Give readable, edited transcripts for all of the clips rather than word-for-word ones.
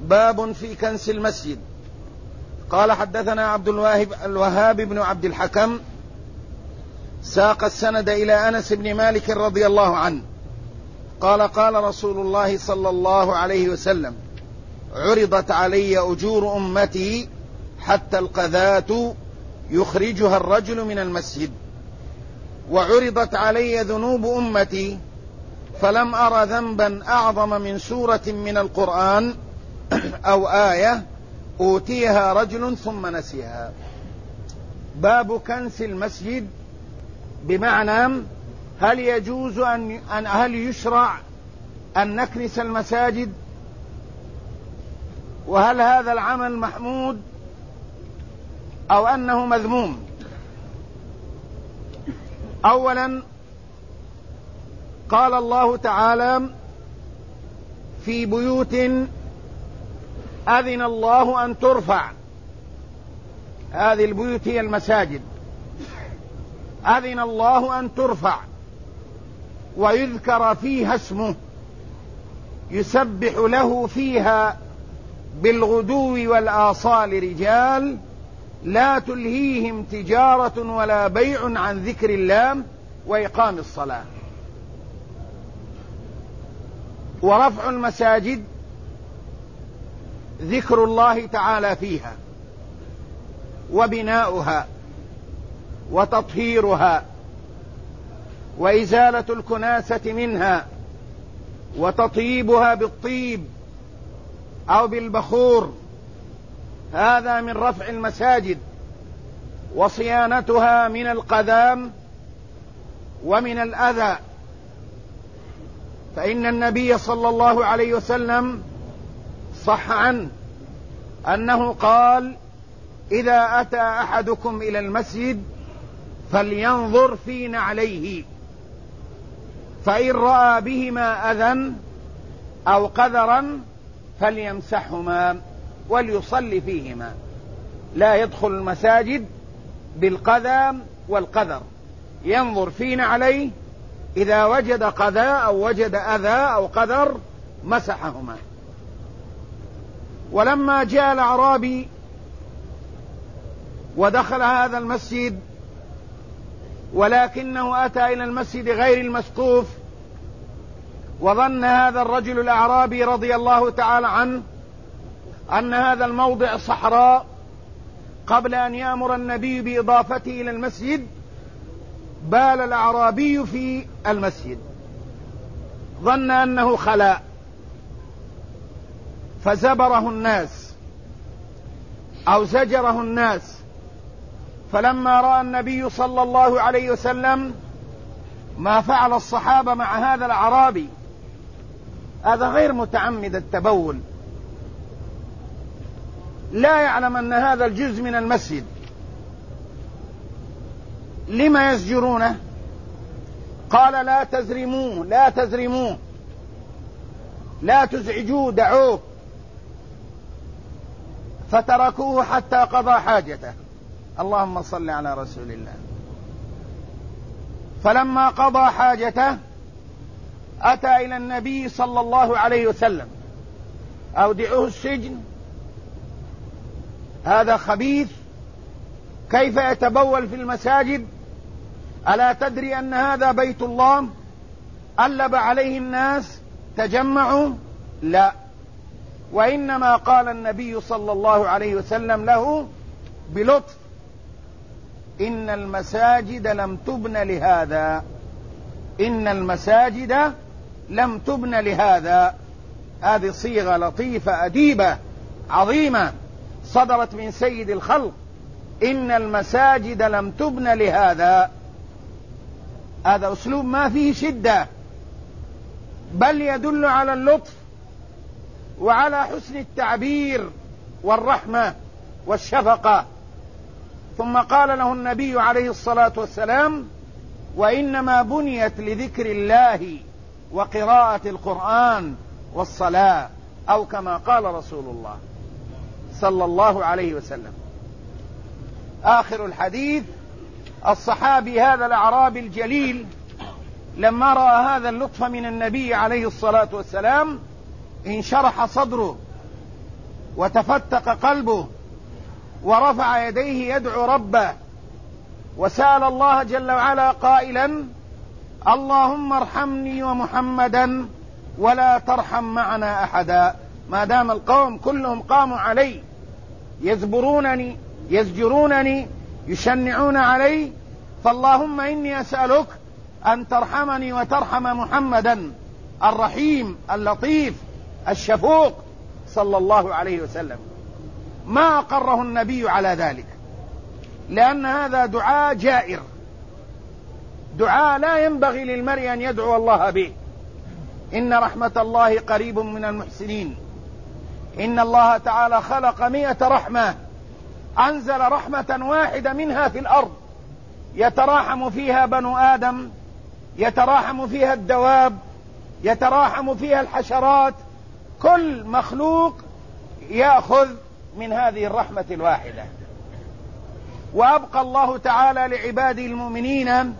باب في كنس المسجد. قال حدثنا عبد الوهاب بن عبد الحكم ساق السند إلى أنس بن مالك رضي الله عنه قال قال رسول الله صلى الله عليه وسلم: عرضت علي أجور أمتي حتى القذاة يخرجها الرجل من المسجد، وعرضت علي ذنوب أمتي فلم أر ذنبا أعظم من سورة من القرآن أو آية أوتيها رجل ثم نسيها. باب كنس المسجد، بمعنى هل يجوز هل يشرع أن نكنس المساجد، وهل هذا العمل محمود أو أنه مذموم؟ أولا قال الله تعالى: في بيوت أذن الله أن ترفع. هذه البيوت هي المساجد. أذن الله أن ترفع ويذكر فيها اسمه يسبح له فيها بالغدو والآصال رجال لا تلهيهم تجارة ولا بيع عن ذكر الله وإقام الصلاة. ورفع المساجد ذكر الله تعالى فيها، وبناؤها وتطهيرها وإزالة الكناسة منها وتطييبها بالطيب أو بالبخور، هذا من رفع المساجد، وصيانتها من القذام ومن الأذى. فإن النبي صلى الله عليه وسلم صح عنه أنه قال: إذا أتى أحدكم إلى المسجد فلينظر في نعليه، فإن رأى بهما أذى أو قذرا فليمسحهما وليصلي فيهما. لا يدخل المساجد بالقذى والقذر، ينظر في نعليه، إذا وجد قذى أو وجد أذى أو قذر مسحهما. ولما جاء الأعرابي ودخل هذا المسجد ولكنه أتى إلى المسجد غير المسقوف، وظن هذا الرجل الأعرابي رضي الله تعالى عنه أن هذا الموضع صحراء، قبل أن يأمر النبي بإضافته إلى المسجد بال الأعرابي في المسجد، ظن أنه خلاء فزبره الناس أو زجره الناس. فلما رأى النبي صلى الله عليه وسلم ما فعل الصحابة مع هذا الأعرابي، هذا غير متعمد التبول، لا يعلم أن هذا الجزء من المسجد، لما يزجرونه؟ قال: لا تزرموه، لا تزرموه، لا تزعجوه، دعوه. فتركوه حتى قضى حاجته. اللهم صل على رسول الله. فلما قضى حاجته أتى إلى النبي صلى الله عليه وسلم: أودعوه السجن، هذا خبيث، كيف يتبول في المساجد؟ ألا تدري أن هذا بيت الله؟ ألب عليه الناس، تجمعوا؟ لا، وإنما قال النبي صلى الله عليه وسلم له بلطف: إن المساجد لم تبن لهذا، إن المساجد لم تبن لهذا. هذه صيغة لطيفة أديبة عظيمة صدرت من سيد الخلق: إن المساجد لم تبن لهذا. هذا أسلوب ما فيه شدة، بل يدل على اللطف وعلى حسن التعبير والرحمة والشفقة. ثم قال له النبي عليه الصلاة والسلام: وإنما بنيت لذكر الله وقراءة القرآن والصلاة، أو كما قال رسول الله صلى الله عليه وسلم. آخر الحديث: الصحابي هذا الأعرابي الجليل لما رأى هذا اللطف من النبي عليه الصلاة والسلام انشرح صدره وتفتق قلبه ورفع يديه يدعو ربه وسأل الله جل وعلا قائلا: اللهم ارحمني ومحمدا ولا ترحم معنا أحدا. ما دام القوم كلهم قاموا علي يزبرونني يزجرونني يشنعون علي، فاللهم إني أسألك أن ترحمني وترحم محمدا الرحيم اللطيف الشفوق صلى الله عليه وسلم. ما أقره النبي على ذلك، لأن هذا دعاء جائر، دعاء لا ينبغي للمرء أن يدعو الله به. إن رحمة الله قريب من المحسنين. إن الله تعالى خلق 100 رحمة، أنزل رحمة واحدة منها في الأرض يتراحم فيها بنو آدم، يتراحم فيها الدواب، يتراحم فيها الحشرات، كل مخلوق يأخذ من هذه الرحمة الواحدة. وأبقى الله تعالى لعباده المؤمنين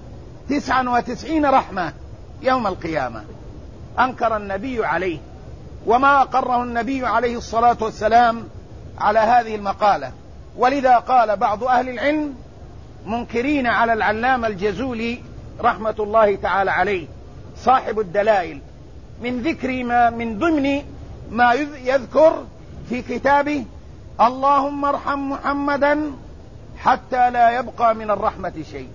99 رحمة يوم القيامة، أنكر النبي عليه، وما أقره النبي عليه الصلاة والسلام على هذه المقالة. ولذا قال بعض أهل العلم منكرين على العلامة الجزولي رحمة الله تعالى عليه صاحب الدلائل من ذكر ما من ضمن ما يذكر في كتابه: اللهم ارحم محمدا حتى لا يبقى من الرحمة شيء،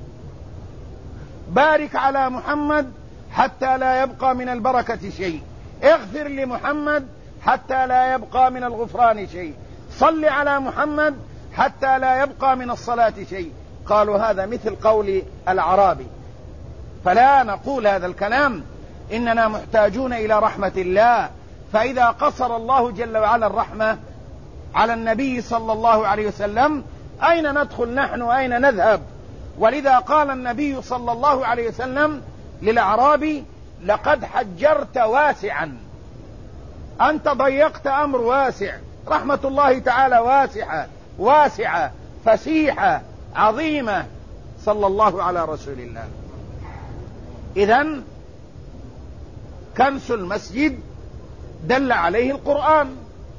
بارك على محمد حتى لا يبقى من البركة شيء، اغفر لمحمد حتى لا يبقى من الغفران شيء، صل على محمد حتى لا يبقى من الصلاة شيء. قالوا هذا مثل قول الأعرابي، فلا نقول هذا الكلام، إننا محتاجون إلى رحمة الله. فإذا قصر الله جل وعلا الرحمة على النبي صلى الله عليه وسلم، أين ندخل نحن وأين نذهب؟ ولذا قال النبي صلى الله عليه وسلم للأعرابي: لقد حجرت واسعا، أنت ضيقت أمر واسع. رحمة الله تعالى واسعة فسيحة عظيمة، صلى الله على رسول الله. إذن كنس المسجد دل عليه القرآن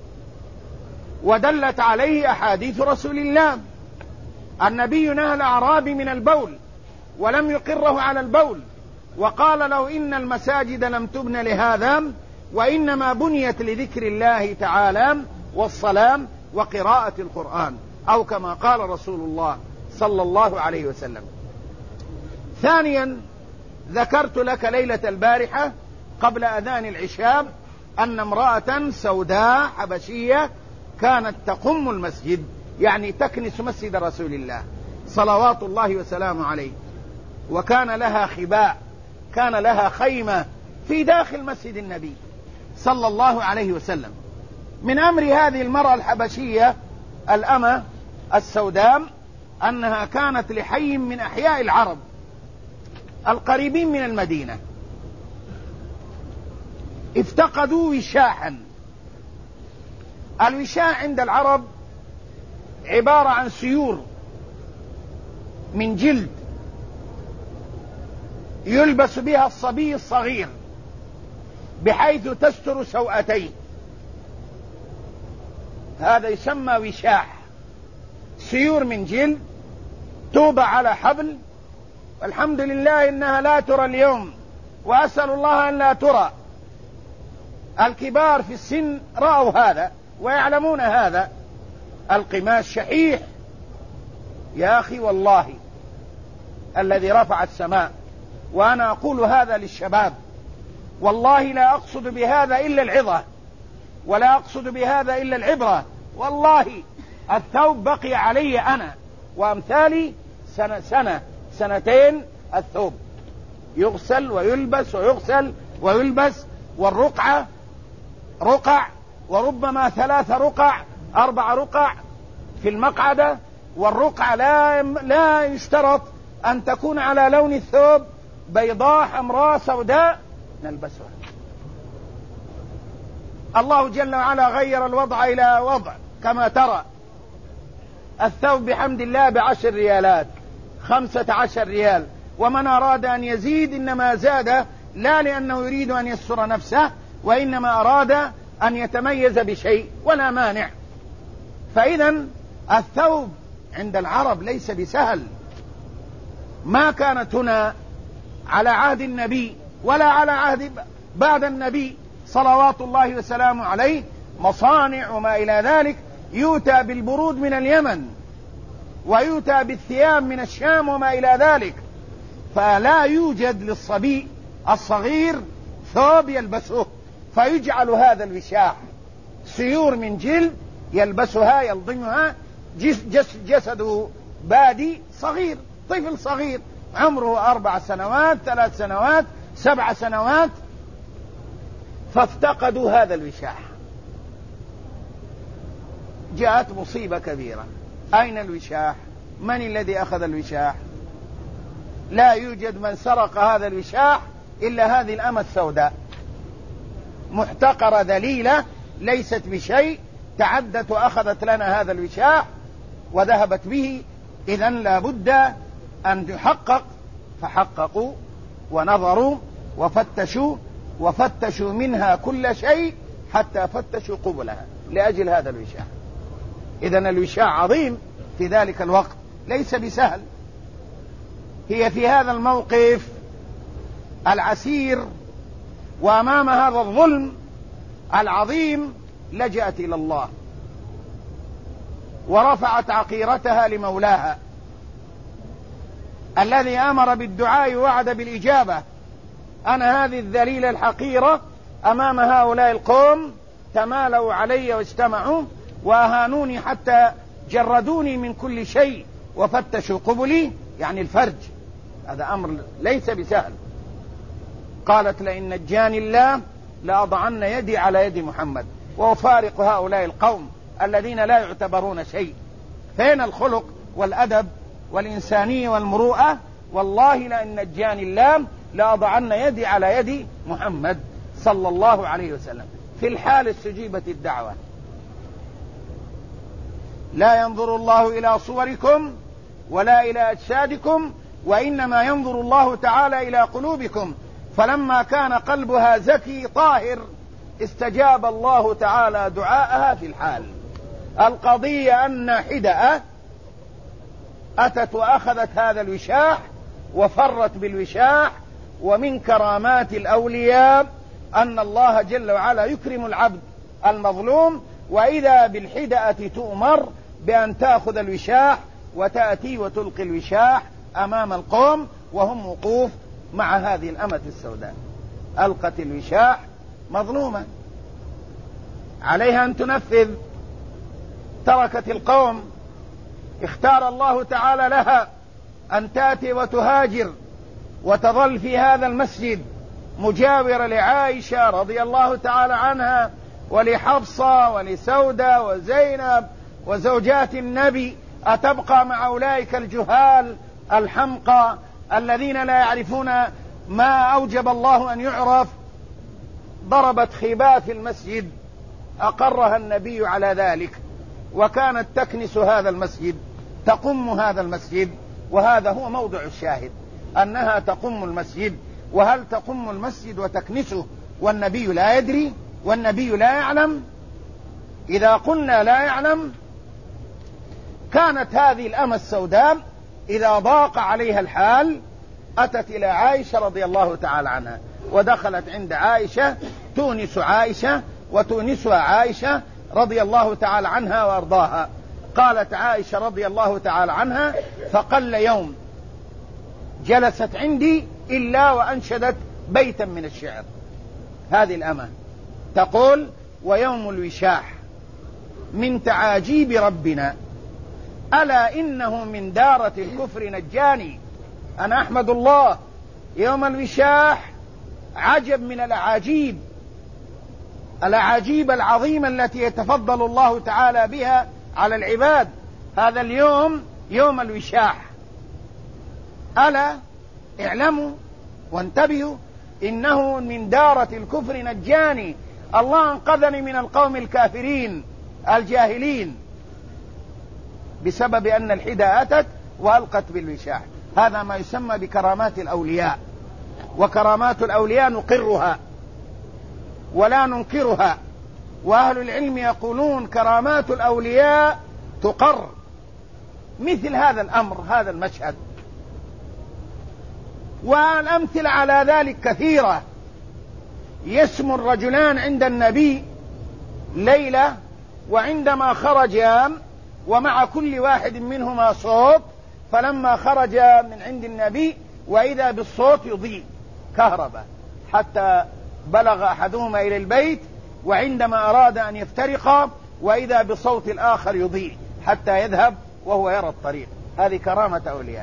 ودلت عليه أحاديث رسول الله. النبي نهى الأعرابي من البول ولم يقره على البول، وقال له: إن المساجد لم تبن لهذا، وإنما بنيت لذكر الله تعالى والصلاة وقراءة القرآن، أو كما قال رسول الله صلى الله عليه وسلم. ثانيا، ذكرت لك ليلة البارحة قبل أذان العشاء أن امرأة سوداء حبشية كانت تقم المسجد، يعني تكنس مسجد رسول الله صلوات الله وسلامه عليه، وكان لها خباء، كان لها خيمة في داخل مسجد النبي صلى الله عليه وسلم. من أمر هذه المرأة الحبشية الأمة السوداء أنها كانت لحي من أحياء العرب القريبين من المدينة، افتقدوا وشاحا. الوشاح عند العرب عبارة عن سيور من جلد يلبس بها الصبي الصغير بحيث تستر سوأتيه، هذا يسمى وشاح. سيور من جلد توضع على حبل، والحمد لله إنها لا ترى اليوم، وأسأل الله أن لا ترى. الكبار في السن رأوا هذا ويعلمون هذا. القماش شحيح يا أخي، والله الذي رفع السماء، وأنا أقول هذا للشباب، والله لا أقصد بهذا إلا العظة، ولا أقصد بهذا إلا العبرة. والله الثوب بقي علي أنا وأمثالي سنة سنتين، الثوب يغسل ويلبس ويغسل ويلبس، والرقعة رقع، وربما 3 رقع 4 رقع في المقعدة، والرقعة لا يشترط أن تكون على لون الثوب، بيضاء حمراء سوداء نلبسها. الله جل وعلا غير الوضع إلى وضع، كما ترى الثوب بحمد الله ب10 ريالات 15 ريال، ومن أراد أن يزيد إنما زاد لا لأنه يريد أن يستر نفسه، وإنما أراد أن يتميز بشيء، ولا مانع فإذا الثوب عند العرب ليس بسهل، ما كانت هنا على عهد النبي ولا على عهد بعد النبي صلوات الله وسلامه عليه مصانع وما إلى ذلك، يؤتى بالبرود من اليمن ويؤتى بالثياب من الشام وما إلى ذلك، فلا يوجد للصبي الصغير ثوب يلبسه، فيجعل هذا الوشاح سيور من جلد يلبسها يلضمها، جسده بادي صغير، طفل صغير عمره 4 سنوات 3 سنوات 7 سنوات، فافتقدوا هذا الوشاح. جاءت مصيبة كبيرة، أين الوشاح؟ من الذي أخذ الوشاح؟ لا يوجد من سرق هذا الوشاح إلا هذه الأمة السوداء، محتقرة ذليلة ليست بشيء، تعدت وأخذت لنا هذا الوشاح وذهبت به. إذن لا بد أن يحقق، فحققوا ونظروا وفتشوا منها كل شيء حتى فتشوا قبلها لأجل هذا الوشاح. إذن الوشاح عظيم في ذلك الوقت، ليس بسهل. هي في هذا الموقف العسير وأمام هذا الظلم العظيم لجأت إلى الله ورفعت عقيرتها لمولاها الذي أمر بالدعاء ووعد بالإجابة. أنا هذه الذليلة الحقيرة أمام هؤلاء القوم تمالوا علي واجتمعوا وأهانوني حتى جردوني من كل شيء وفتشوا قبلي، يعني الفرج، هذا أمر ليس بسهل. قالت لئن نجاني الله لأضعن يدي على يد محمد وأفارق هؤلاء القوم الذين لا يعتبرون شيء. فين الخلق والأدب والإنسانية والمروءة؟ والله لئن نجاني الله لأضعن يدي على يد محمد صلى الله عليه وسلم. في الحال استجيبت الدعوة. لا ينظر الله إلى صوركم ولا إلى أجسادكم وإنما ينظر الله تعالى إلى قلوبكم، فلما كان قلبها زكي طاهر استجاب الله تعالى دعاءها في الحال. القضية أن حدأ أتت وأخذت هذا الوشاح وفرت بالوشاح. ومن كرامات الأولياء أن الله جل وعلا يكرم العبد المظلوم، وإذا بالحدأة تؤمر بأن تأخذ الوشاح وتأتي وتلقي الوشاح أمام القوم وهم وقوف مع هذه الأمة السوداء. ألقت الوشاح مظلومة، عليها أن تنفذ، تركت القوم. اختار الله تعالى لها أن تأتي وتهاجر وتظل في هذا المسجد مجاورة لعائشة رضي الله تعالى عنها ولحفصة ولسودة وزينب وزوجات النبي. أتبقى مع أولئك الجهال الحمقى الذين لا يعرفون ما أوجب الله أن يعرف؟ ضربت خباء في المسجد، أقرها النبي على ذلك، وكانت تكنس هذا المسجد، تقم هذا المسجد. وهذا هو موضع الشاهد، أنها تقم المسجد. وهل تقم المسجد وتكنسه والنبي لا يدري والنبي لا يعلم؟ إذا قلنا لا يعلم، كانت هذه الأمة السوداء إذا ضاق عليها الحال أتت إلى عائشة رضي الله تعالى عنها، ودخلت عند عائشة تونس عائشة وتونسها عائشة رضي الله تعالى عنها وأرضاها. قالت عائشة رضي الله تعالى عنها: فقل يوم جلست عندي إلا وأنشدت بيتا من الشعر. هذه الأمة تقول: ويوم الوشاح من تعاجيب ربنا ألا إنه من دارة الكفر نجاني. أنا أحمد الله، يوم الوشاح عجب من الأعاجيب العظيمة التي يتفضل الله تعالى بها على العباد. هذا اليوم يوم الوشاح. ألا اعلموا وانتبهوا إنه من دارة الكفر نجاني، الله أنقذني من القوم الكافرين الجاهلين بسبب أن الحدى أتت وألقت بالوشاح. هذا ما يسمى بكرامات الأولياء، وكرامات الأولياء نقرها ولا ننكرها، وأهل العلم يقولون كرامات الأولياء تقر. مثل هذا الأمر، هذا المشهد، والأمثلة على ذلك كثيرة. يسمو الرجلان عند النبي ليلة، وعندما خرجا ومع كل واحد منهما صوت، فلما خرج من عند النبي وإذا بالصوت يضيء كهرباء، حتى بلغ أحدهما إلى البيت، وعندما أراد أن يفترقا وإذا بصوت الآخر يضيء حتى يذهب وهو يرى الطريق. هذه كرامة أولياء،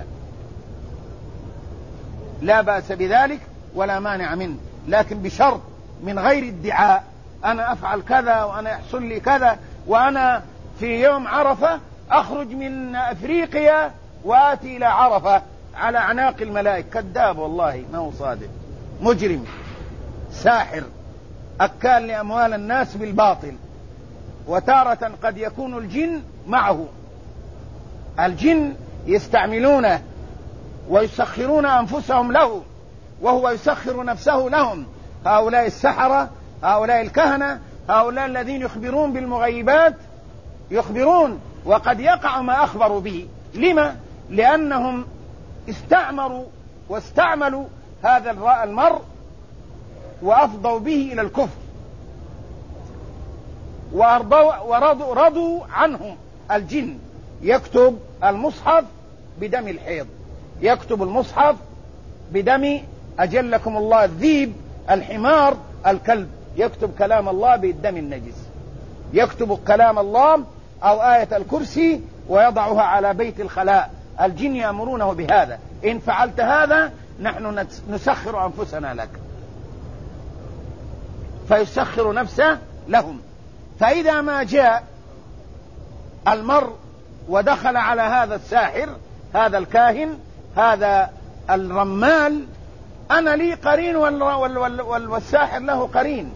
لا بأس بذلك ولا مانع منه، لكن بشرط من غير ادعاء أنا أفعل كذا وأنا يحصل لي كذا، وأنا في يوم عرفة أخرج من أفريقيا وآتي إلى عرفة على أعناق الملائكة. كذاب والله، ما هو صادق، مجرم، ساحر، أكال لأموال الناس بالباطل. وتارة قد يكون الجن معه، الجن يستعملونه ويسخرون أنفسهم له، وهو يسخر نفسه لهم. هؤلاء السحرة، هؤلاء الكهنة، هؤلاء الذين يخبرون بالمغيبات يخبرون، وقد يقع ما أخبروا به. لما؟ لأنهم استعمروا واستعملوا هذا المرء وأفضوا به إلى الكفر، ورضوا عنه. الجن يكتب المصحف بدم الحيض، يكتب المصحف بدم أجلكم الله الذيب، الحمار، الكلب، يكتب كلام الله بالدم النجس، يكتب كلام الله أو آية الكرسي ويضعها على بيت الخلاء. الجن يأمرونه بهذا، إن فعلت هذا نحن نسخر أنفسنا لك، فيسخر نفسه لهم. فإذا ما جاء المرء ودخل على هذا الساحر، هذا الكاهن، هذا الرمال، أنا لي قرين والساحر له قرين،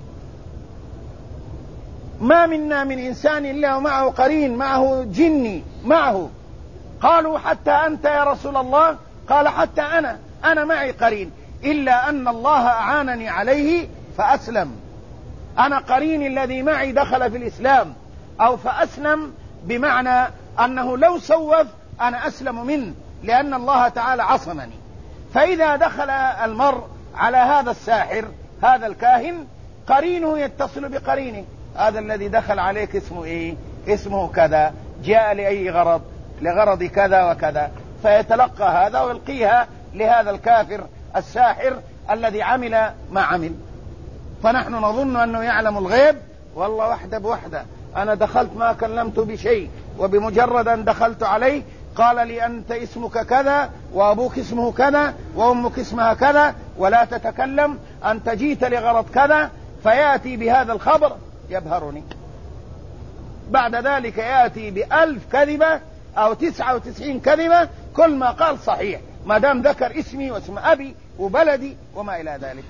ما منا من إنسان إلا ومعه قرين، معه جني معه. قالوا حتى أنت يا رسول الله؟ قال حتى أنا معي قرين، إلا أن الله أعانني عليه فأسلم. أنا قريني الذي معي دخل في الإسلام، أو فأسلم بمعنى أنه لو سوف أنا أسلم منه، لأن الله تعالى عصمني. فإذا دخل المرء على هذا الساحر، هذا الكاهن، قرينه يتصل بقرينه، هذا الذي دخل عليك اسمه إيه؟ اسمه كذا، جاء لأي غرض؟ لغرض كذا وكذا، فيتلقى هذا ويلقيها لهذا الكافر الساحر الذي عمل ما عمل. فنحن نظن أنه يعلم الغيب، والله وحده بوحده. أنا دخلت ما كلمت بشيء، وبمجرد أن دخلت عليه قال لي أنت اسمك كذا، وأبوك اسمه كذا، وأمك اسمها كذا، ولا تتكلم، أنت جيت لغرض كذا، فيأتي بهذا الخبر يبهرني. بعد ذلك يأتي ب1000 كذبة أو 99 كذبة، كل ما قال صحيح ما دام ذكر اسمي واسم أبي وبلدي وما إلى ذلك.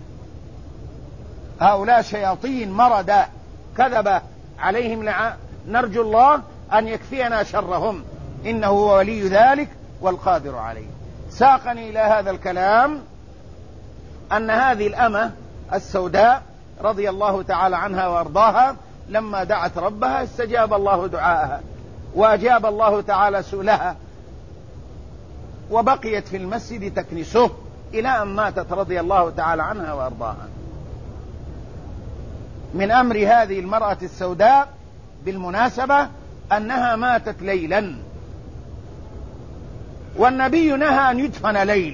هؤلاء شياطين مردة كذبة عليهم نرجو الله أن يكفينا شرهم، إنه هو ولي ذلك والقادر عليه. ساقني إلى هذا الكلام أن هذه الأمة السوداء رضي الله تعالى عنها وأرضاها لما دعت ربها استجاب الله دعاءها، وأجاب الله تعالى سؤلها، وبقيت في المسجد تكنسه إلى أن ماتت رضي الله تعالى عنها وأرضاها. من أمر هذه المرأة السوداء بالمناسبة أنها ماتت ليلا، والنبي نهى أن يدفن ليل،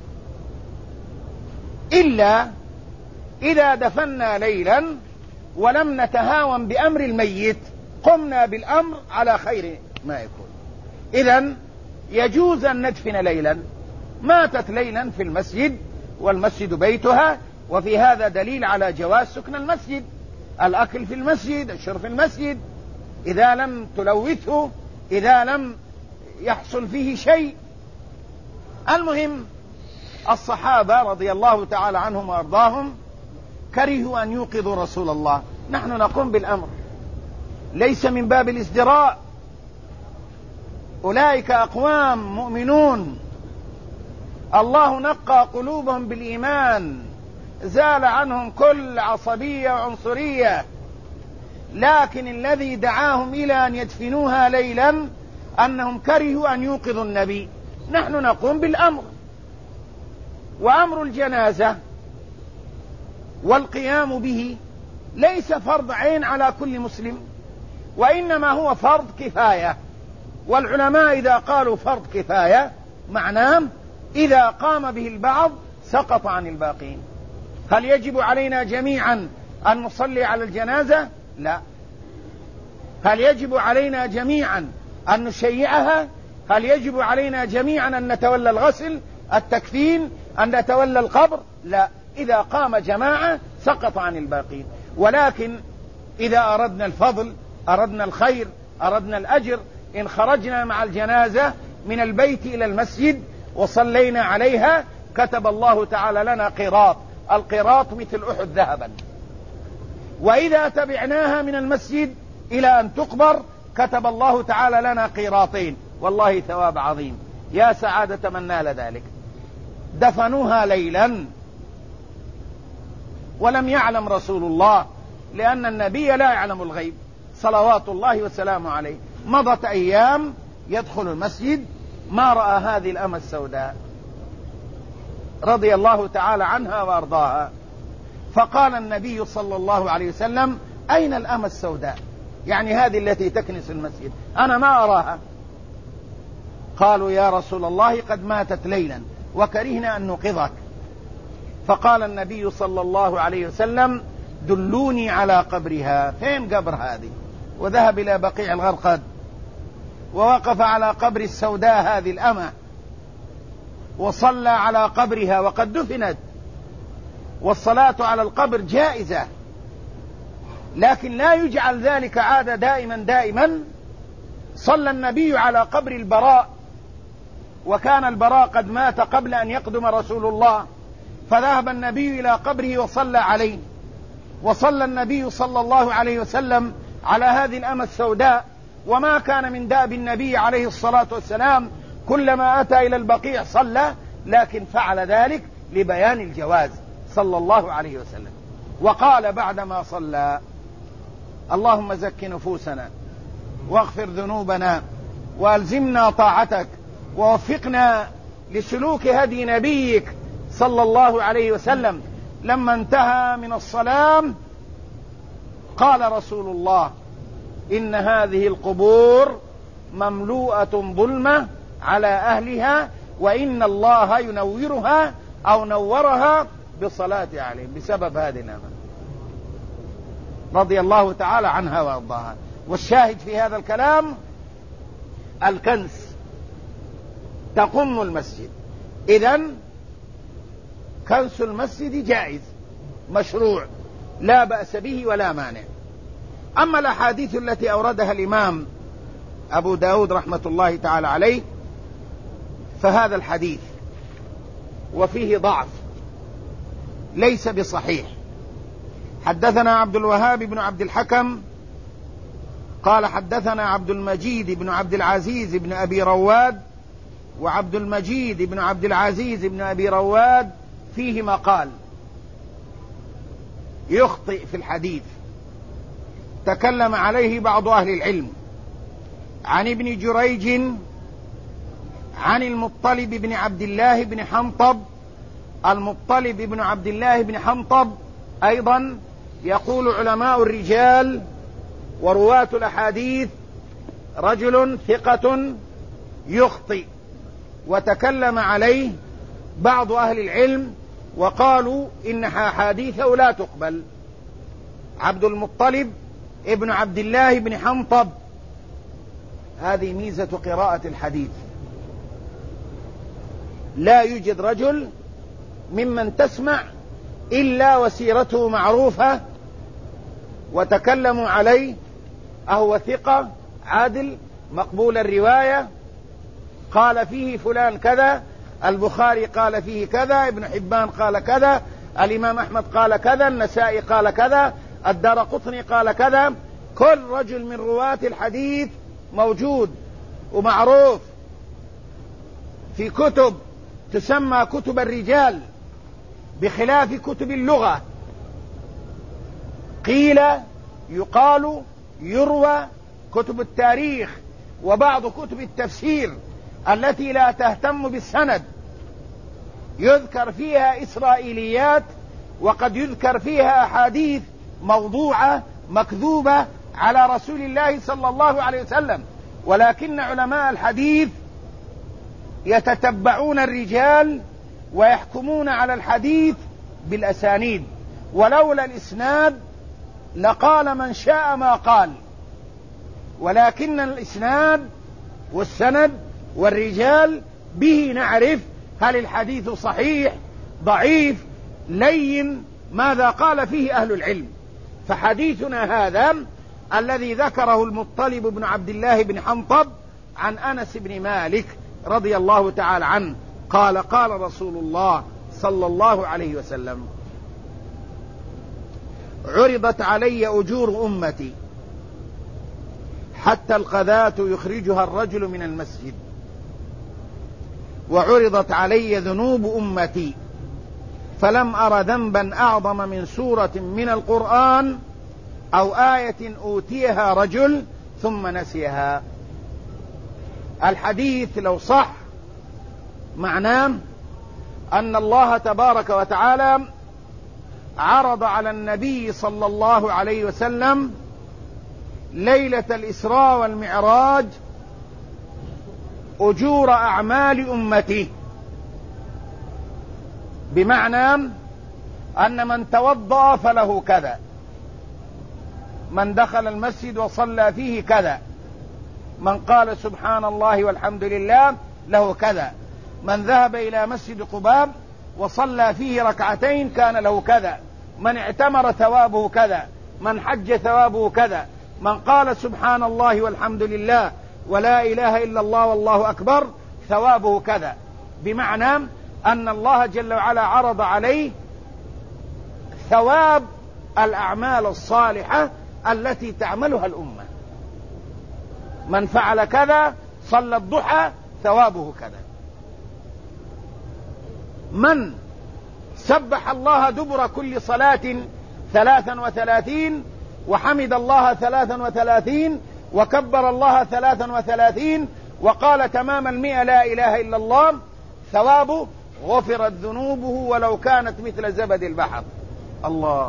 إلا إذا دفنا ليلا ولم نتهاون بأمر الميت قمنا بالأمر على خير ما يكون. إذن يجوز أن ندفن ليلا. ماتت ليلا في المسجد، والمسجد بيتها، وفي هذا دليل على جواز سكن المسجد، الأكل في المسجد، الشرب في المسجد، إذا لم تلوثه، إذا لم يحصل فيه شيء. المهم الصحابة رضي الله تعالى عنهم وأرضاهم كرهوا أن يوقظوا رسول الله. نحن نقوم بالأمر، ليس من باب الازدراء، أولئك أقوام مؤمنون الله نقى قلوبهم بالإيمان، زال عنهم كل عصبية وعنصرية، لكن الذي دعاهم إلى أن يدفنوها ليلا أنهم كرهوا أن يوقظوا النبي. نحن نقوم بالأمر، وأمر الجنازة والقيام به ليس فرض عين على كل مسلم، وإنما هو فرض كفاية. والعلماء إذا قالوا فرض كفاية معناه إذا قام به البعض سقط عن الباقين. هل يجب علينا جميعا أن نصلي على الجنازة؟ لا. هل يجب علينا جميعا أن نشيعها؟ هل يجب علينا جميعا أن نتولى الغسل، التكفين، أن نتولى القبر؟ لا. إذا قام جماعة سقط عن الباقين. ولكن إذا أردنا الفضل، أردنا الخير، أردنا الأجر، إن خرجنا مع الجنازة من البيت إلى المسجد وصلينا عليها كتب الله تعالى لنا قيراط، القيراط مثل أحد ذهبا. وإذا تبعناها من المسجد إلى أن تقبر كتب الله تعالى لنا قيراطين، والله ثواب عظيم. يا سعادة من نال ذلك. دفنوها ليلا ولم يعلم رسول الله، لأن النبي لا يعلم الغيب صلوات الله وسلامه عليه. مضت أيام يدخل المسجد ما رأى هذه الأمة السوداء رضي الله تعالى عنها وأرضاها، فقال النبي صلى الله عليه وسلم: أين الأمة السوداء؟ يعني هذه التي تكنس المسجد، أنا ما أراها. قالوا: يا رسول الله قد ماتت ليلا وكرهنا أن نوقظك. فقال النبي صلى الله عليه وسلم: دلوني على قبرها. فين قبر هذه؟ وذهب إلى بقيع الغرقد ووقف على قبر السوداء هذه الأمة وصلى على قبرها وقد دفنت، والصلاة على القبر جائزة، لكن لا يجعل ذلك عادة دائما. صلى النبي على قبر البراء، وكان البراء قد مات قبل أن يقدم رسول الله، فذهب النبي إلى قبره وصلى عليه. وصلى النبي صلى الله عليه وسلم على هذه الأمة السوداء، وما كان من داب النبي عليه الصلاة والسلام كلما أتى إلى البقيع صلى، لكن فعل ذلك لبيان الجواز صلى الله عليه وسلم. وقال بعدما صلى: اللهم زك نفوسنا واغفر ذنوبنا وألزمنا طاعتك ووفقنا لسلوك هدي نبيك صلى الله عليه وسلم. لما انتهى من الصلاة قال رسول الله: إن هذه القبور مملوءة ظلمة على أهلها، وإن الله ينورها أو نورها بالصلاة عليهم بسبب هذه الأمة رضي الله تعالى عنها وأرضاها. والشاهد في هذا الكلام الكنس تقم المسجد. إذن كنس المسجد جائز مشروع لا بأس به ولا مانع. أما الأحاديث التي أوردها الإمام أبو داود رحمة الله تعالى عليه فهذا الحديث وفيه ضعف ليس بصحيح. حدثنا عبد الوهاب بن عبد الحكم قال حدثنا عبد المجيد بن عبد العزيز بن أبي رواد، وعبد المجيد بن عبد العزيز بن أبي رواد فيه مقال، يخطئ في الحديث، تكلم عليه بعض أهل العلم. عن ابن جريج عن المطلب بن عبد الله بن حنطب. المطلب بن عبد الله بن حنطب أيضا يقول علماء الرجال ورواة الأحاديث رجل ثقة يخطئ، وتكلم عليه بعض أهل العلم وقالوا إن أحاديثه لا تقبل. عبد المطلب ابن عبد الله بن حنطب، هذه ميزة قراءة الحديث، لا يوجد رجل ممن تسمع إلا وسيرته معروفة وتكلموا عليه أهو ثقة عادل مقبول الرواية، قال فيه فلان كذا، البخاري قال فيه كذا، ابن حبان قال كذا، الإمام أحمد قال كذا، النسائي قال كذا، الدارقطني قال كذا. كل رجل من رواة الحديث موجود ومعروف في كتب تسمى كتب الرجال بخلاف كتب اللغة. قيل يقال يروى كتب التاريخ وبعض كتب التفسير التي لا تهتم بالسند يذكر فيها إسرائيليات، وقد يذكر فيها أحاديث موضوعة مكذوبة على رسول الله صلى الله عليه وسلم، ولكن علماء الحديث يتتبعون الرجال ويحكمون على الحديث بالأسانيد، ولولا الإسناد لقال من شاء ما قال، ولكن الإسناد والسند والرجال به نعرف هل الحديث صحيح ضعيف لين ماذا قال فيه أهل العلم. فحديثنا هذا الذي ذكره المطلب بن عبد الله بن حنطب عن أنس بن مالك رضي الله تعالى عنه قال قال رسول الله صلى الله عليه وسلم: عرضت علي أجور أمتي حتى القذاة يخرجها الرجل من المسجد، وعرضت علي ذنوب أمتي فلم أر ذنبا أعظم من سورة من القرآن أو آية أوتيها رجل ثم نسيها. الحديث لو صح معناه أن الله تبارك وتعالى عرض على النبي صلى الله عليه وسلم ليلة الإسراء والمعراج أجور أعمال أمته، بمعنى أن من توضأ فله كذا، من دخل المسجد وصلى فيه كذا، من قال سبحان الله والحمد لله له كذا، من ذهب إلى مسجد قباء وصلى فيه ركعتين كان له كذا، من اعتمر ثوابه كذا، من حج ثوابه كذا، من قال سبحان الله والحمد لله ولا إله إلا الله والله أكبر ثوابه كذا. بمعنى أن الله جل وعلا عرض عليه ثواب الأعمال الصالحة التي تعملها الأمة. من فعل كذا صلى الضحى ثوابه كذا، من سبح الله دبر كل صلاة 33 وحمد الله 33 وكبر الله 33 وقال تمام 100 لا إله إلا الله ثوابه غفرت ذنوبه ولو كانت مثل زبد البحر. الله،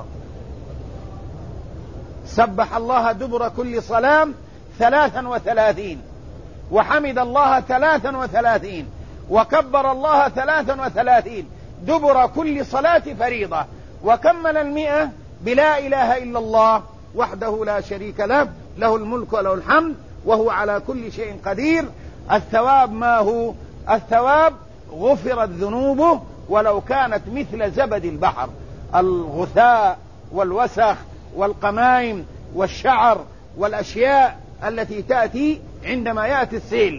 سبح الله دبر كل صلاة 33 وحمد الله 33 وكبر الله 33 دبر كل صلاة فريضة، وكمل 100 بلا إله إلا الله وحده لا شريك له، له الملك وله الحمد وهو على كل شيء قدير. الثواب ما هو؟ الثواب غفرت ذنوبه ولو كانت مثل زبد البحر، الغثاء والوسخ والقمائم والشعر والأشياء التي تأتي عندما يأتي السيل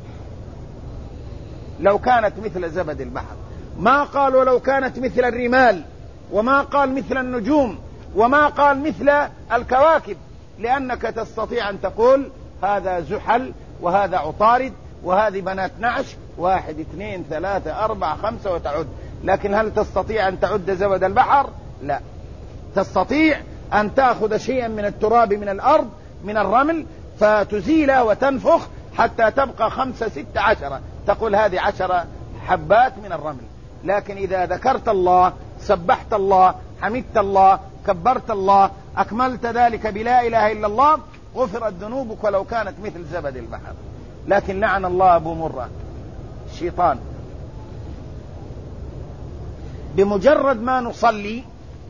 لو كانت مثل زبد البحر. ما قال ولو كانت مثل الرمال، وما قال مثل النجوم، وما قال مثل الكواكب، لأنك تستطيع أن تقول هذا زحل وهذا عطارد وهذه بنات نعش 1 2 3 4 5 وتعد، لكن هل تستطيع أن تعد زبد البحر؟ لا. تستطيع أن تأخذ شيئا من التراب من الأرض من الرمل فتزيله وتنفخ حتى تبقى 5 6 10، تقول هذه 10 حبات من الرمل. لكن إذا ذكرت الله، سبحت الله، حمدت الله، كبرت الله، أكملت ذلك بلا إله إلا الله، غفرت ذنوبك ولو كانت مثل زبد البحر. لكن لعن الله أبو مرة الشيطان، بمجرد ما نصلي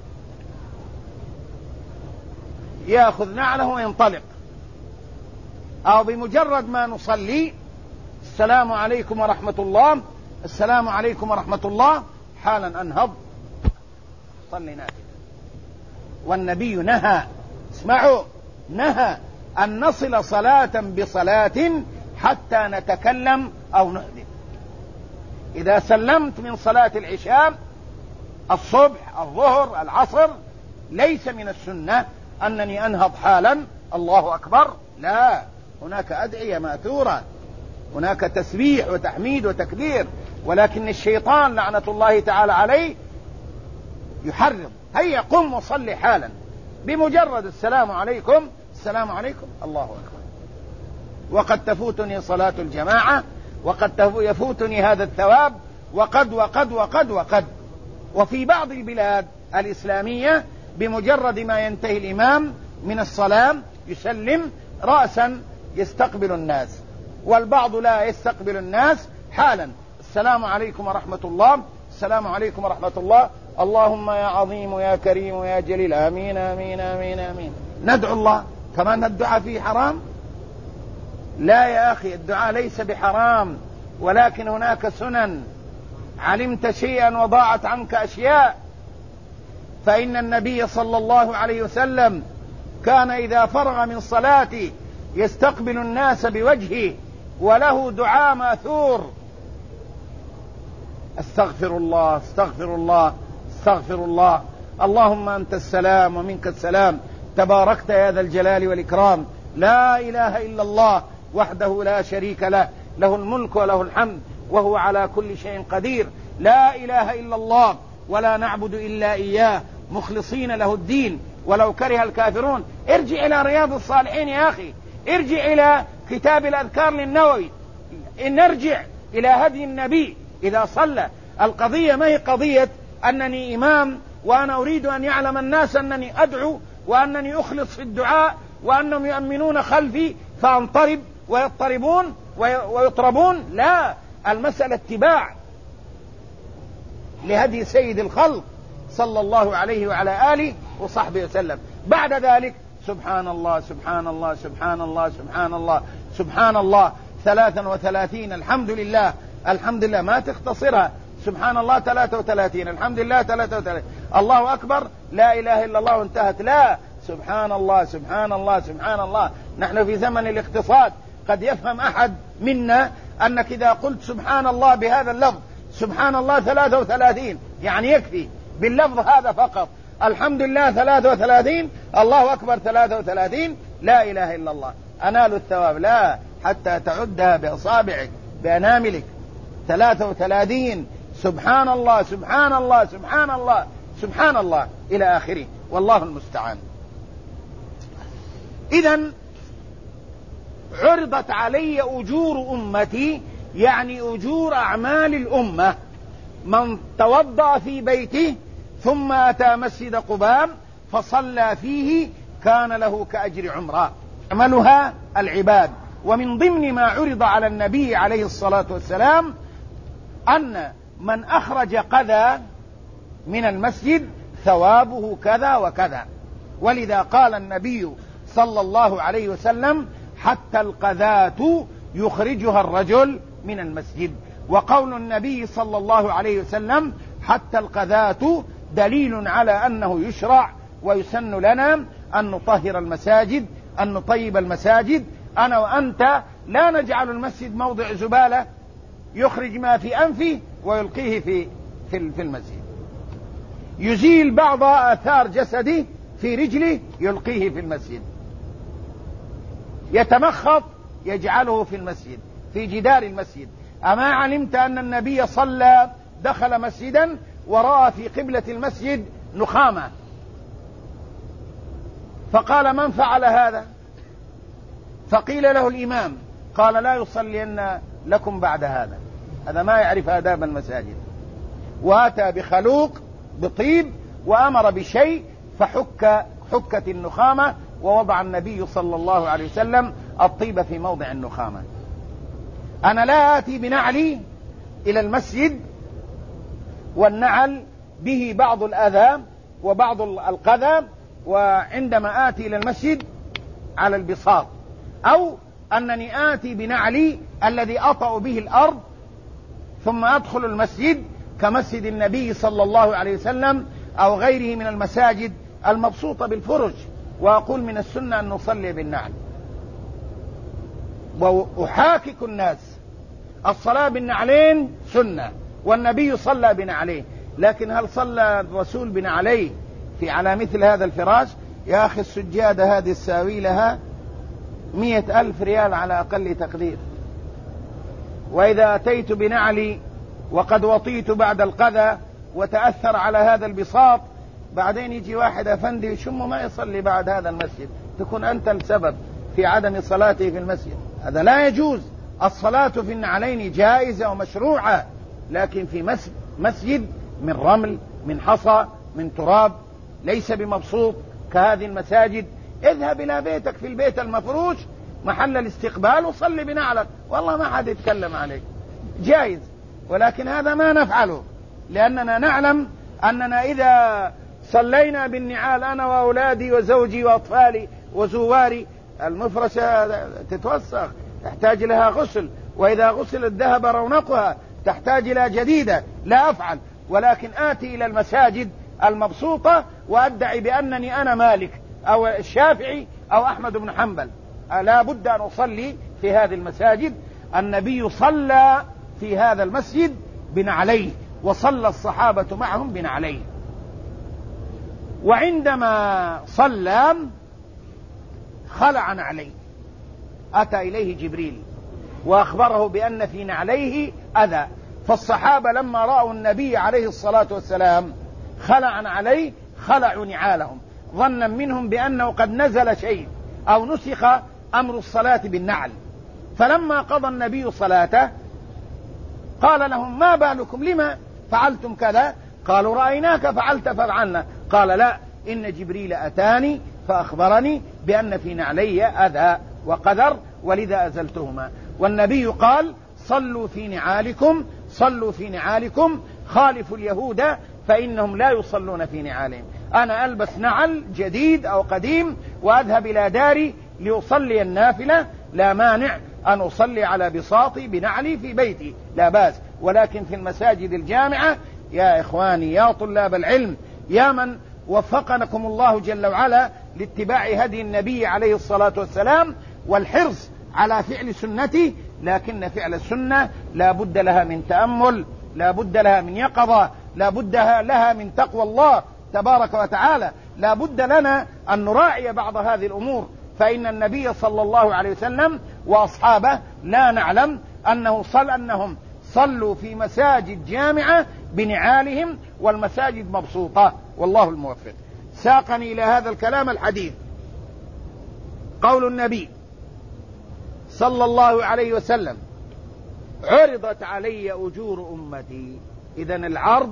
يأخذ نعله وينطلق، أو بمجرد ما نصلي السلام عليكم ورحمة الله، السلام عليكم ورحمة الله، حالا أنهض صلي نافلة. والنبي نهى، اسمعوا، نهى أن نصل صلاة بصلاة حتى نتكلم أو نحدث. إذا سلمت من صلاة العشاء، الصبح، الظهر، العصر، ليس من السنة أنني أنهض حالا الله أكبر، لا، هناك أدعية مأثورة، هناك تسبيح وتحميد وتكبير، ولكن الشيطان لعنة الله تعالى عليه يحرم، هيا قم وصلي حالا. بمجرد السلام عليكم السلام عليكم الله أكبر. وقد تفوتني صلاة الجماعة، وقد يفوتني هذا الثواب، وقد. وفي بعض البلاد الإسلامية بمجرد ما ينتهي الإمام من الصلاة يسلم رأسا يستقبل الناس، والبعض لا يستقبل الناس حالا. السلام عليكم ورحمة الله، السلام عليكم ورحمة الله، اللهم يا عظيم يا كريم يا جليل، آمين آمين آمين آمين. ندعو الله كمان الدعاء فيه حرام؟ لا يا أخي، الدعاء ليس بحرام، ولكن هناك سنن. علمت شيئا وضاعت عنك أشياء. فإن النبي صلى الله عليه وسلم كان إذا فرغ من صلاته يستقبل الناس بوجهه، وله دعاء ماثور: استغفر الله استغفر الله استغفر الله، اللهم أنت السلام ومنك السلام، تباركت يا ذا الجلال والإكرام، لا إله إلا الله وحده لا شريك له، له الملك وله الحمد وهو على كل شيء قدير، لا إله إلا الله ولا نعبد إلا إياه مخلصين له الدين ولو كره الكافرون. ارجع إلى رياض الصالحين يا أخي، ارجع إلى كتاب الأذكار للنووي، نرجع إلى هدي النبي إذا صلى. القضية ما هي قضية أنني إمام وأنا أريد أن يعلم الناس أنني أدعو وأنني أخلص في الدعاء وأنهم يؤمنون خلفي فأنطرب ويضطربون ويطربون. لا، المسألة اتباع لهدي سيد الخلق صلى الله عليه وعلى آله وصحبه وسلم. بعد ذلك سبحان الله سبحان الله سبحان الله سبحان الله سبحان الله 33، الحمد لله الحمد لله، ما تختصرها، سبحان الله 33، الحمد لله 33، الله أكبر، لا إله إلا الله وانتهت. لا، سبحان الله سبحان الله سبحان الله. نحن في زمن الاقتصاد، قد يفهم أحد منا أنك إذا قلت سبحان الله بهذا اللفظ، سبحان الله 33 يعني يكفي باللفظ هذا فقط، الحمد لله 33، الله أكبر 33، لا إله إلا الله، أنال الثواب. لا، حتى تعدها بأصابعك بأناملك 33، سبحان الله سبحان الله سبحان الله سبحان الله إلى آخره، والله المستعان. إذن عرضت علي أجور أمتي، يعني أجور أعمال الأمة. من توضأ في بيته ثم أتى مسجد قباء فصلى فيه كان له كأجر عمرة، عملها العباد. ومن ضمن ما عرض على النبي عليه الصلاة والسلام أن من أخرج قذى من المسجد ثوابه كذا وكذا، ولذا قال النبي صلى الله عليه وسلم: حتى القذاة يخرجها الرجل من المسجد. وقول النبي صلى الله عليه وسلم حتى القذاة دليل على أنه يشرع ويسن لنا أن نطهر المساجد، أن نطيب المساجد. أنا وأنت لا نجعل المسجد موضع زبالة يخرج ما في أنفه ويلقيه في المسجد، يزيل بعض آثار جسده في رجله يلقيه في المسجد، يتمخط يجعله في المسجد في جدار المسجد. أما علمت أن النبي صلى دخل مسجدا ورأى في قبلة المسجد نخامة، فقال: من فعل هذا؟ فقيل له: الإمام. قال: لا يصلين لكم بعد هذا، هذا ما يعرف آداب المساجد. وأتى بخلوق بطيب وأمر بشيء فحكت النخامة، ووضع النبي صلى الله عليه وسلم الطيب في موضع النخامة. أنا لا آتي بنعلي إلى المسجد والنعل به بعض الأذى وبعض القذى، وعندما آتي إلى المسجد على البساط، أو أنني آتي بنعلي الذي أطأ به الأرض ثم أدخل المسجد كمسجد النبي صلى الله عليه وسلم أو غيره من المساجد المبسوطة بالفرج، وأقول من السنة أن نصلي بالنعل. وأحاكك الناس الصلاة بالنعلين سنة، والنبي صلى بنعليه، لكن هل صلى الرسول بنعليه على مثل هذا الفراش؟ يا أخي السجادة هذه الساوي لها 100,000 ريال على أقل تقدير. وإذا أتيت بنعلي وقد وطيت بعد القذى وتأثر على هذا البساط بعدين يجي واحد أفندي يشم ما يصلي بعد هذا المسجد، تكون أنت السبب في عدم صلاته في المسجد. هذا لا يجوز. الصلاة في النعلين جائزة ومشروعة، لكن في مسجد من رمل، من حصى، من تراب، ليس بمبسوط كهذه المساجد. اذهب إلى بيتك في البيت المفروش محل الاستقبال وصلي بنعلك، والله ما حد يتكلم عليك، جائز. ولكن هذا ما نفعله، لأننا نعلم أننا إذا صلينا بالنعال أنا وأولادي وزوجي وأطفالي وزواري، المفرشة تتوسخ، تحتاج لها غسل، وإذا غسلت ذهب رونقها، تحتاج إلى جديدة. لا أفعل، ولكن آتي إلى المساجد المبسوطة وأدعي بأنني أنا مالك أو الشافعي أو أحمد بن حنبل. لا بد أن أصلي في هذه المساجد. النبي صلى في هذا المسجد بنعليه، وصلى الصحابة معهم بنعليه. وعندما صلى خلع نعليه، أتى إليه جبريل وأخبره بأن في نعليه أذى، فالصحابة لما رأوا النبي عليه الصلاة والسلام خلع نعليه خلعوا نعالهم، ظنا منهم بأنه قد نزل شيء أو نسخ أمر الصلاة بالنعل. فلما قضى النبي صلاته قال لهم: ما بالكم، لما فعلتم كذا؟ قالوا: رأيناك فعلت ففعلنا. قال: لا، إن جبريل أتاني فأخبرني بأن في نعلي أذى وقدر، ولذا أزلتهما. والنبي قال: صلوا في نعالكم، صلوا في نعالكم، خالفوا اليهود فإنهم لا يصلون في نعالهم. أنا ألبس نعل جديد أو قديم وأذهب إلى داري لأصلي النافلة، لا مانع أن أصلي على بساطي بنعلي في بيتي، لا بأس. ولكن في المساجد الجامعة يا إخواني، يا طلاب العلم، يا من وفقنكم الله جل وعلا لاتباع هدي النبي عليه الصلاة والسلام والحرص على فعل سنته، لكن فعل السنة لا بد لها من تأمل، لا بد لها من يقظة، لا بد لها من تقوى الله تبارك وتعالى. لا بد لنا أن نراعي بعض هذه الأمور، فإن النبي صلى الله عليه وسلم وأصحابه لا نعلم أنهم صلوا في مساجد جامعة بنعالهم، والمساجد مبسوطة، والله الموفق. ساقني إلى هذا الكلام الحديث قول النبي صلى الله عليه وسلم: عرضت علي أجور أمتي. إذن العرض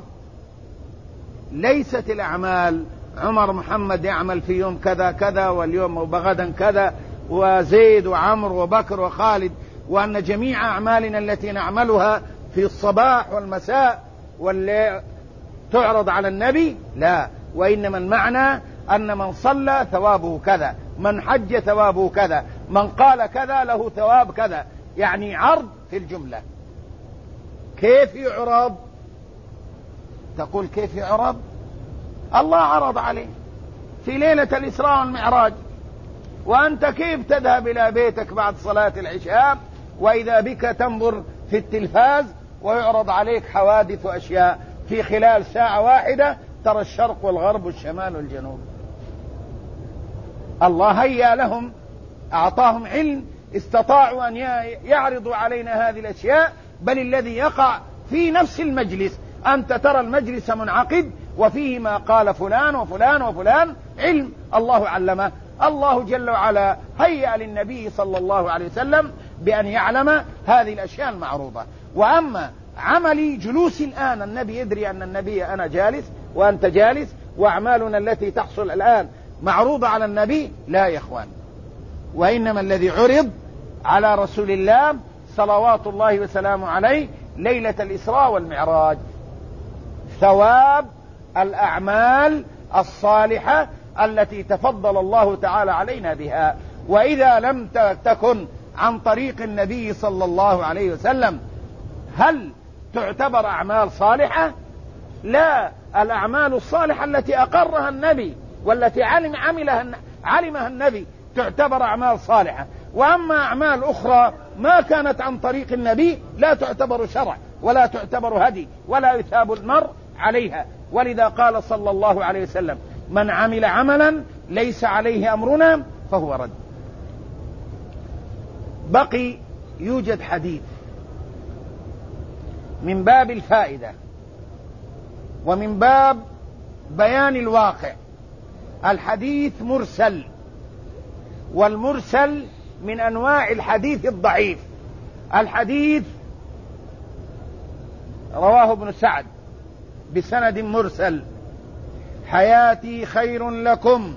ليست الأعمال، عمر محمد يعمل في يوم كذا كذا، واليوم وبغدا كذا، وزيد وعمر وبكر وخالد، وأن جميع أعمالنا التي نعملها في الصباح والمساء والليل تعرض على النبي، لا. وإنما المعنى أن من صلى ثوابه كذا، من حج ثوابه كذا، من قال كذا له ثواب كذا، يعني عرض في الجملة. كيف يعرض؟ تقول كيف يعرض؟ الله عرض عليه في ليلة الإسراء والمعراج، وأنت كيف تذهب إلى بيتك بعد صلاة العشاء وإذا بك تنظر في التلفاز ويعرض عليك حوادث وأشياء في خلال ساعة واحدة، ترى الشرق والغرب والشمال والجنوب. الله هيا لهم، أعطاهم علم، استطاعوا أن يعرضوا علينا هذه الأشياء. بل الذي يقع في نفس المجلس، أنت ترى المجلس منعقد وفيه ما قال فلان وفلان وفلان، علم الله علمه. الله جل وعلا هيأ للنبي صلى الله عليه وسلم بأن يعلم هذه الأشياء المعروضة. وأما عملي جلوس الآن، النبي يدري أن النبي أنا جالس وأنت جالس، وأعمالنا التي تحصل الآن معروضة على النبي، لا يا إخوان. وإنما الذي عرض على رسول الله صلوات الله وسلامه عليه ليلة الإسراء والمعراج ثواب الأعمال الصالحة التي تفضل الله تعالى علينا بها. وإذا لم تكن عن طريق النبي صلى الله عليه وسلم، هل تعتبر أعمال صالحة؟ لا. الأعمال الصالحة التي أقرها النبي والتي علمها النبي تعتبر أعمال صالحة. وأما أعمال أخرى ما كانت عن طريق النبي لا تعتبر شرع ولا تعتبر هدي ولا يثاب المرء عليها. ولذا قال صلى الله عليه وسلم: من عمل عملا ليس عليه أمرنا فهو رد. بقي يوجد حديث من باب الفائدة ومن باب بيان الواقع. الحديث مرسل، والمرسل من أنواع الحديث الضعيف. الحديث رواه ابن سعد بسند مرسل: حياتي خير لكم،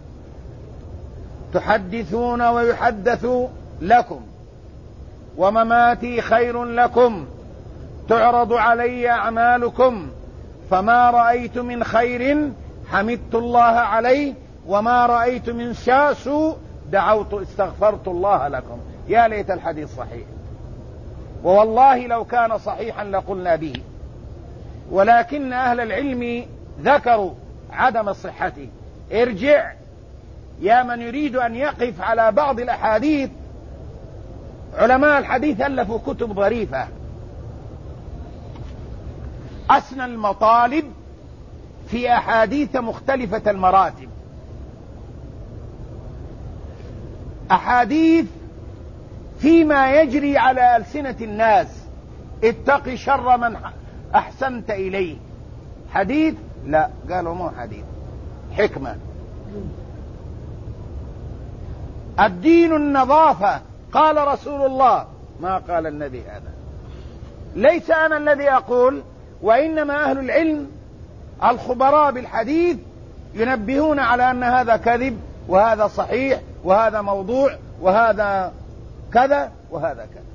تحدثون ويحدث لكم، ومماتي خير لكم، تعرض علي أعمالكم، فما رأيت من خير حمدت الله عليه، وما رأيت من سوء دعوت استغفرت الله لكم. يا ليت الحديث صحيح، ووالله لو كان صحيحا لقلنا به، ولكن أهل العلم ذكروا عدم صحته. ارجع يا من يريد أن يقف على بعض الأحاديث. علماء الحديث ألفوا كتب ظريفة، أسنى المطالب في أحاديث مختلفة المراتب، أحاديث فيما يجري على ألسنة الناس: اتق شر من أحسنت إليه. حديث؟ لا، قالوا مو حديث، حكمة. الدين النظافة، قال رسول الله، ما قال النبي. هذا ليس أنا الذي أقول، وإنما أهل العلم الخبراء بالحديث ينبهون على أن هذا كذب، وهذا صحيح، وهذا موضوع، وهذا كذا، وهذا كذا.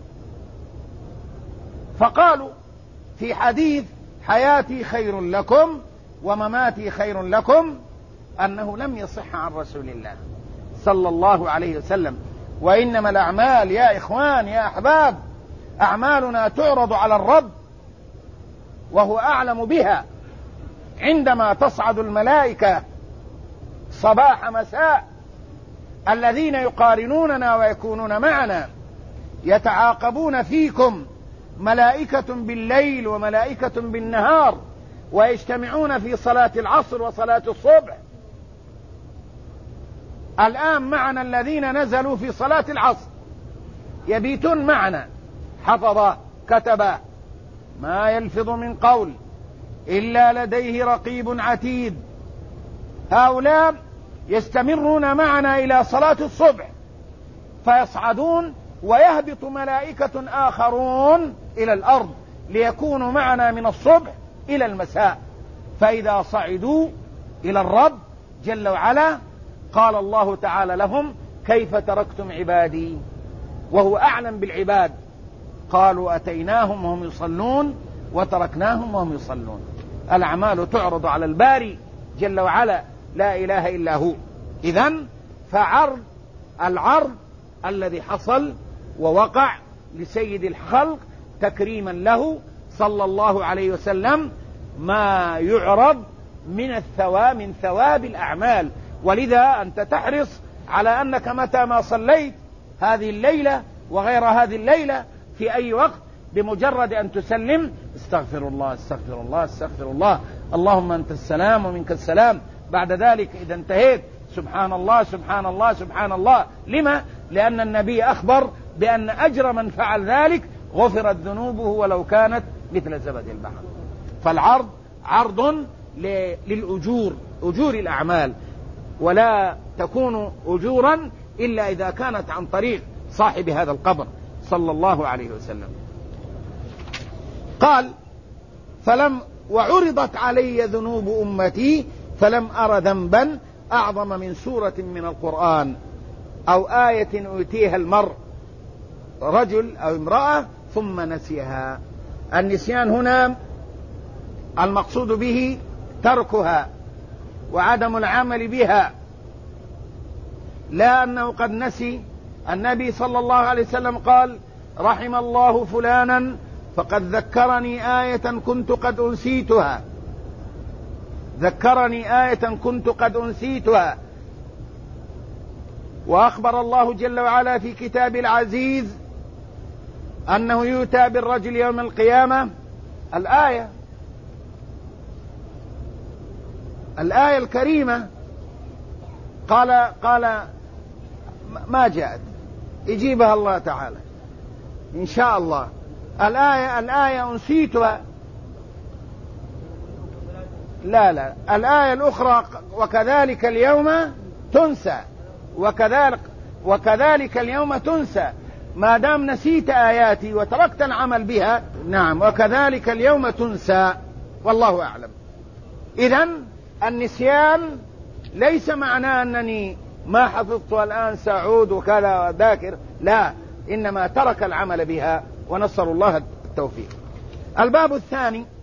فقالوا في حديث حياتي خير لكم ومماتي خير لكم أنه لم يصح عن رسول الله صلى الله عليه وسلم. وإنما الأعمال يا إخوان يا أحباب، أعمالنا تعرض على الرب وهو أعلم بها. عندما تصعد الملائكة صباح مساء، الذين يقارنوننا ويكونون معنا، يتعاقبون فيكم ملائكة بالليل وملائكة بالنهار، ويجتمعون في صلاة العصر وصلاة الصبح. الآن معنا الذين نزلوا في صلاة العصر يبيتون معنا حفظة كتبة، ما يلفظ من قول إلا لديه رقيب عتيد. هؤلاء يستمرون معنا إلى صلاة الصبح، فيصعدون ويهبط ملائكة آخرون إلى الأرض ليكونوا معنا من الصبح إلى المساء. فإذا صعدوا إلى الرب جل وعلا قال الله تعالى لهم: كيف تركتم عبادي؟ وهو أعلم بالعباد. قالوا أتيناهم وهم يصلون وتركناهم وهم يصلون. الأعمال تعرض على الباري جل وعلا، لا إله إلا هو. إذن العرض الذي حصل ووقع لسيد الخلق تكريما له صلى الله عليه وسلم ما يعرض من ثواب الأعمال. ولذا أنت تحرص على أنك متى ما صليت هذه الليلة وغير هذه الليلة في أي وقت، بمجرد أن تسلم: استغفر الله استغفر الله استغفر الله، اللهم أنت السلام ومنك السلام. بعد ذلك إذا انتهيت: سبحان الله سبحان الله سبحان الله. لما؟ لأن النبي أخبر بأن أجر من فعل ذلك غفرت ذنوبه ولو كانت مثل زبد البحر. فالعرض عرض للأجور، أجور الأعمال، ولا تكون أجورا إلا إذا كانت عن طريق صاحب هذا القبر صلى الله عليه وسلم. قال: وعرضت علي ذنوب أمتي فلم أر ذنبا أعظم من سورة من القرآن أو آية أوتيها المرء، رجل أو امرأة، ثم نسيها. النسيان هنا المقصود به تركها وعدم العمل بها، لا أنه قد نسي. النبي صلى الله عليه وسلم قال: رحم الله فلانا فقد ذكرني آية كنت قد أنسيتها، ذكرني آية كنت قد أنسيتها. وأخبر الله جل وعلا في كتاب العزيز أنه يؤتى بالرجل يوم القيامة. الآية الكريمة قال ما جاءت، يجيبها الله تعالى إن شاء الله. الآية أنسيتها. لا الآية الأخرى وكذلك اليوم تنسى، وكذلك اليوم تنسى، ما دام نسيت آياتي وتركت العمل بها. نعم، وكذلك اليوم تنسى، والله أعلم. إذن النسيان ليس معناه أنني ما حفظت والآن سأعود وكذا وذاكر، لا، إنما ترك العمل بها، ونسأل الله التوفيق. الباب الثاني